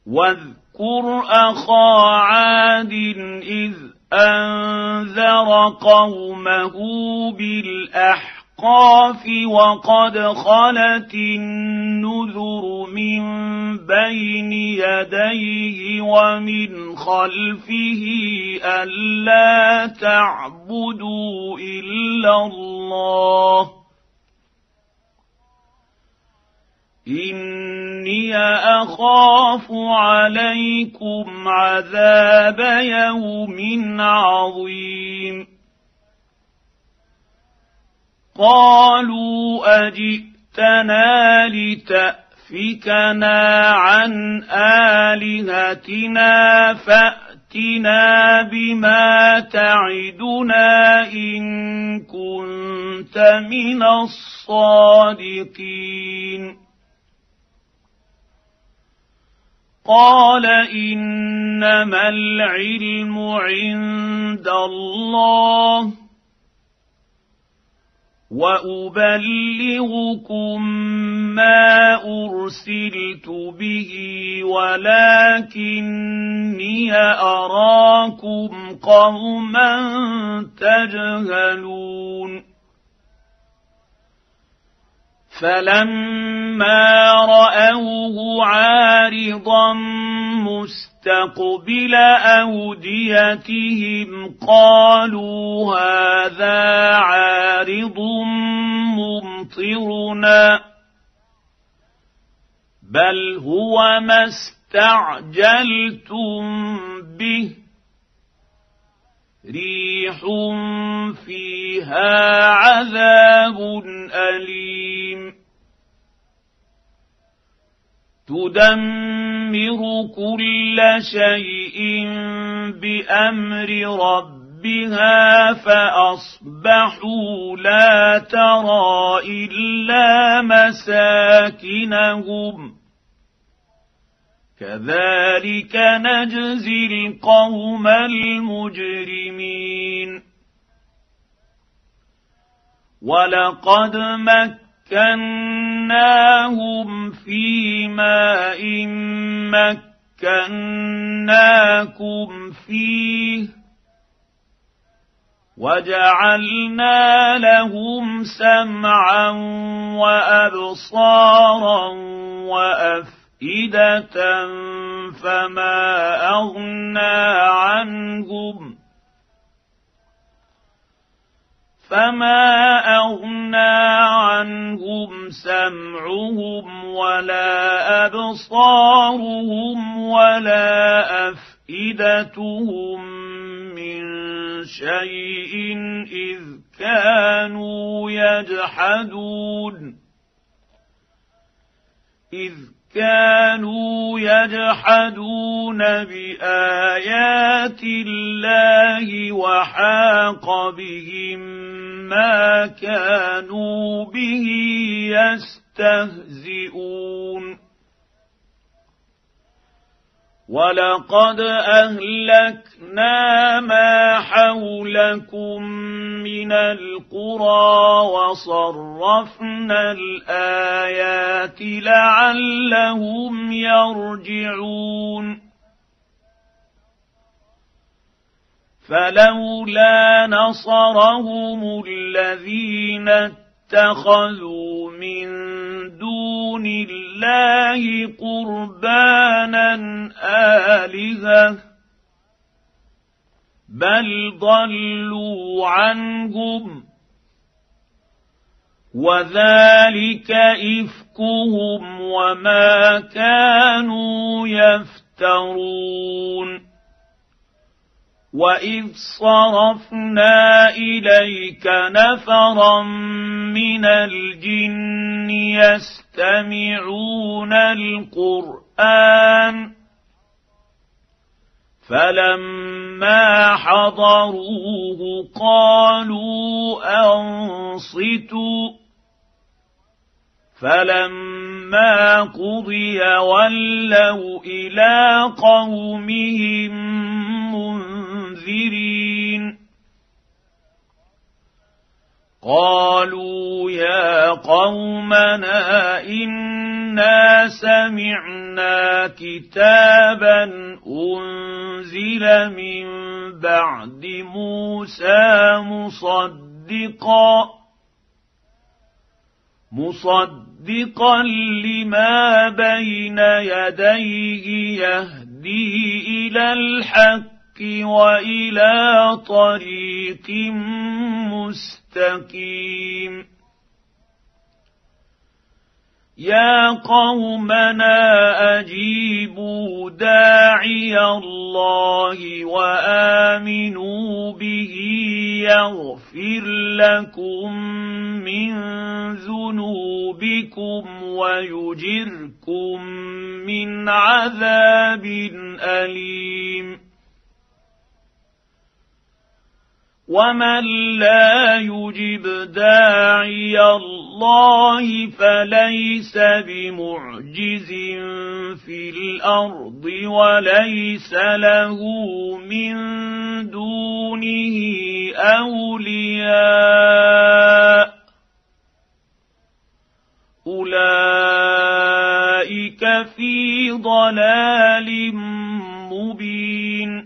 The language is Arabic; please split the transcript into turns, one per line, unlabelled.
واذكر أخا عاد إذ أنذر قومه بالأحقاف وقد خلت النذر من بين يديه ومن خلفه ألا تعبدوا إلا الله إني أخاف عليكم عذاب يوم عظيم قالوا أجئتنا لتأفكنا عن آلهتنا فأتنا بما تعدنا إن كنت من الصادقين قال إنما العلم عند الله وأبلغكم ما أرسلت به ولكني أراكم قوما تجهلون فلما رأوه عارضا مستقبل أوديتهم قالوا هذا عارض ممطرنا بل هو ما استعجلتم به ريح فيها عذاب أليم تدمر كل شيء بأمر ربها فأصبحوا لا ترى إلا مساكنهم كذلك نجزي القوم المجرمين ولقد مكناهم في ماء مكناكم فيه وجعلنا لهم سمعا وأبصارا وأفئدة فما أغنى عنهم سمعهم ولا أبصارهم ولا أفئدتهم من شيء إذ كانوا يجحدون بآيات الله وحاق بهم ما كانوا به يستهزئون ولقد أهلكنا ما حولكم من القرى وصرفنا الآيات لعلهم يرجعون فلولا نصرهم الذين اتخذوا من دون الله قربانا آلهة بل ضلوا عنهم وذلك إفكهم وما كانوا يفترون وإذ صرفنا إليك نفرا من الجن يستمعون القرآن فلما حضروه قالوا أنصتوا فلما قضي ولوا إلى قومهم منذرين قالوا يا قومنا إنا إنا سمعنا كتابا أنزل من بعد موسى مصدقا لما بين يديه يهدي إلى الحق وإلى طريق مستقيم. يا قومنا أجيبوا داعي الله وآمنوا به يغفر لكم من ذنوبكم ويجركم من عذاب أليم. ومن لا يجب داعي الله فليس بمعجز في الأرض وليس له من دونه أولياء أولئك في ضلال مبين.